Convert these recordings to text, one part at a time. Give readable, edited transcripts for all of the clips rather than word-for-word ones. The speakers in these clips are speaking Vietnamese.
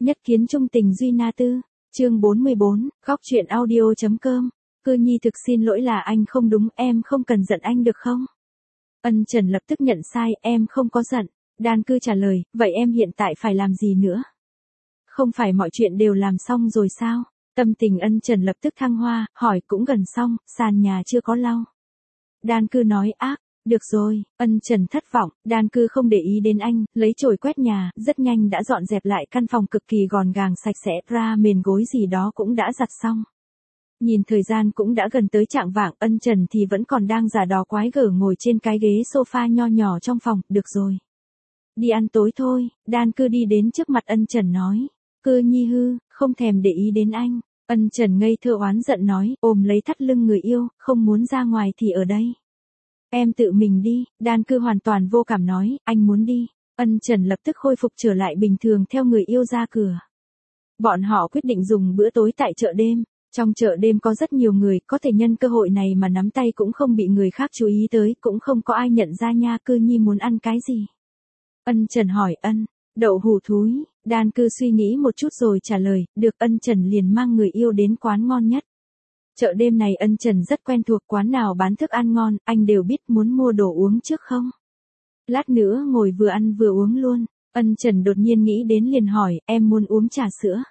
Nhất kiến trung tình duy na tư. Chương 44, góc truyện audio.com. Cư Nhi thực xin lỗi là anh không đúng, em không cần giận anh được không? Ân Trần lập tức nhận sai, em không có giận. Đan Cư trả lời, vậy em hiện tại phải làm gì nữa? Không phải mọi chuyện đều làm xong rồi sao? Tâm tình Ân Trần lập tức thăng hoa, hỏi cũng gần xong, sàn nhà chưa có lau. Đan Cư nói ác, được rồi. Ân Trần thất vọng, Đan Cư không để ý đến anh, lấy chổi quét nhà, rất nhanh đã dọn dẹp lại căn phòng cực kỳ gọn gàng sạch sẽ, ra mền gối gì đó cũng đã giặt xong. Nhìn thời gian cũng đã gần tới chạng vạng, Ân Trần thì vẫn còn đang giả đò quái gở ngồi trên cái ghế sofa nho nhỏ trong phòng, được rồi. Đi ăn tối thôi. Đan Cư đi đến trước mặt Ân Trần nói. Cư Nhi hư, không thèm để ý đến anh. Ân Trần ngây thơ oán giận nói, ôm lấy thắt lưng người yêu, không muốn ra ngoài thì ở đây. Em tự mình đi. Đan Cư hoàn toàn vô cảm nói, anh muốn đi. Ân Trần lập tức khôi phục trở lại bình thường theo người yêu ra cửa. Bọn họ quyết định dùng bữa tối tại chợ đêm. Trong chợ đêm có rất nhiều người, có thể nhân cơ hội này mà nắm tay cũng không bị người khác chú ý tới, cũng không có ai nhận ra nha. Cư Nhi muốn ăn cái gì? Ân Trần hỏi. Đậu hũ thúi. Đan Cư suy nghĩ một chút rồi trả lời, được. Ân Trần liền mang người yêu đến quán ngon nhất. Chợ đêm này Ân Trần rất quen thuộc, quán nào bán thức ăn ngon, anh đều biết. Muốn mua đồ uống trước không? Lát nữa ngồi vừa ăn vừa uống luôn. Ân Trần đột nhiên nghĩ đến liền hỏi, em muốn uống trà sữa.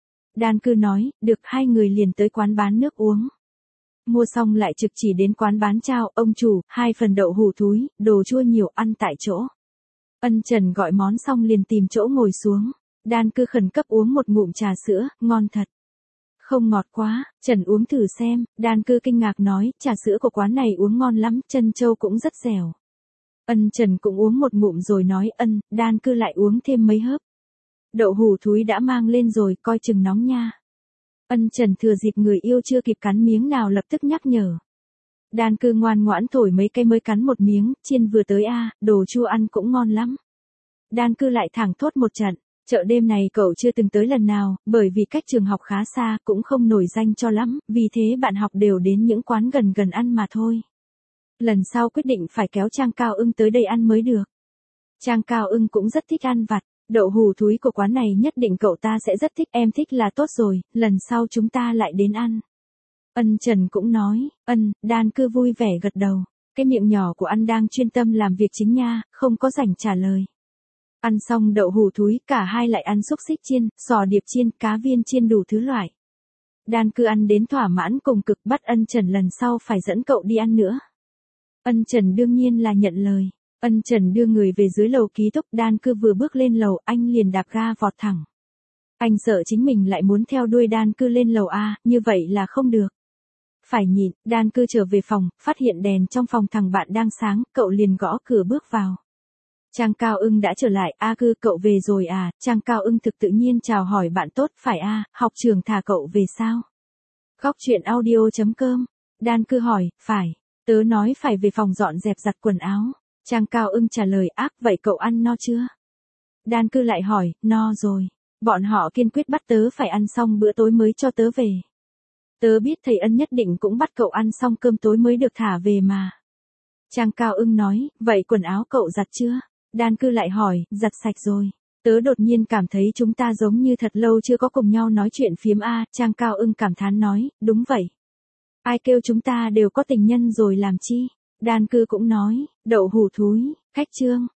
Đan Cư nói, được. Hai người liền tới quán bán nước uống. Mua xong lại trực chỉ đến quán bán chao, ông chủ, 2 phần đậu hũ thúi, đồ chua nhiều, ăn tại chỗ. Ân Trần gọi món xong liền tìm chỗ ngồi xuống. Đan Cư khẩn cấp uống một ngụm trà sữa, ngon thật. Không ngọt quá, Trần uống thử xem. Đan Cư kinh ngạc nói, trà sữa của quán này uống ngon lắm, trân châu cũng rất dẻo. Ân Trần cũng uống một ngụm rồi nói, Đan Cư lại uống thêm mấy hớp. Đậu hũ thúi đã mang lên rồi, coi chừng nóng nha. Ân Trần thừa dịp người yêu chưa kịp cắn miếng nào lập tức nhắc nhở. Đan Cư ngoan ngoãn thổi mấy cây mới cắn một miếng, chiên vừa tới đồ chua ăn cũng ngon lắm. Đan Cư lại thẳng thốt một trận, chợ đêm này cậu chưa từng tới lần nào, bởi vì cách trường học khá xa, cũng không nổi danh cho lắm, vì thế bạn học đều đến những quán gần gần ăn mà thôi. Lần sau quyết định phải kéo Trang Cao Ưng tới đây ăn mới được. Trang Cao Ưng cũng rất thích ăn vặt, đậu hũ thúi của quán này nhất định cậu ta sẽ rất thích, em thích là tốt rồi, lần sau chúng ta lại đến ăn. Ân Trần cũng nói, Đan Cư vui vẻ gật đầu, cái miệng nhỏ của anh đang chuyên tâm làm việc chính nha, không có rảnh trả lời. Ăn xong đậu hũ thúi, cả hai lại ăn xúc xích chiên, sò điệp chiên, cá viên chiên đủ thứ loại. Đan Cư ăn đến thỏa mãn cùng cực, bắt Ân Trần lần sau phải dẫn cậu đi ăn nữa. Ân Trần đương nhiên là nhận lời. Ân Trần đưa người về dưới lầu ký túc, Đan Cư vừa bước lên lầu, anh liền đạp ga vọt thẳng. Anh sợ chính mình lại muốn theo đuôi Đan Cư lên lầu như vậy là không được. Phải nhịn. Đan Cư trở về phòng, phát hiện đèn trong phòng thằng bạn đang sáng, cậu liền gõ cửa bước vào. Trang Cao Ưng đã trở lại, Cư cậu về rồi à? Trang Cao Ưng thực tự nhiên chào hỏi bạn tốt, phải học trường thả cậu về sao? Góc truyện audio.com. Đan Cư hỏi, phải, tớ nói phải về phòng dọn dẹp giặt quần áo. Trang Cao Ưng trả lời, vậy cậu ăn no chưa? Đan Cư lại hỏi, no rồi. Bọn họ kiên quyết bắt tớ phải ăn xong bữa tối mới cho tớ về. Tớ biết thầy Ân nhất định cũng bắt cậu ăn xong cơm tối mới được thả về mà. Trang Cao Ưng nói, vậy quần áo cậu giặt chưa? Đan Cư lại hỏi, giặt sạch rồi. Tớ đột nhiên cảm thấy chúng ta giống như thật lâu chưa có cùng nhau nói chuyện phiếm Trang Cao Ưng cảm thán nói, đúng vậy. Ai kêu chúng ta đều có tình nhân rồi làm chi? Đan Cư cũng nói, đậu hũ thúi, khách trương.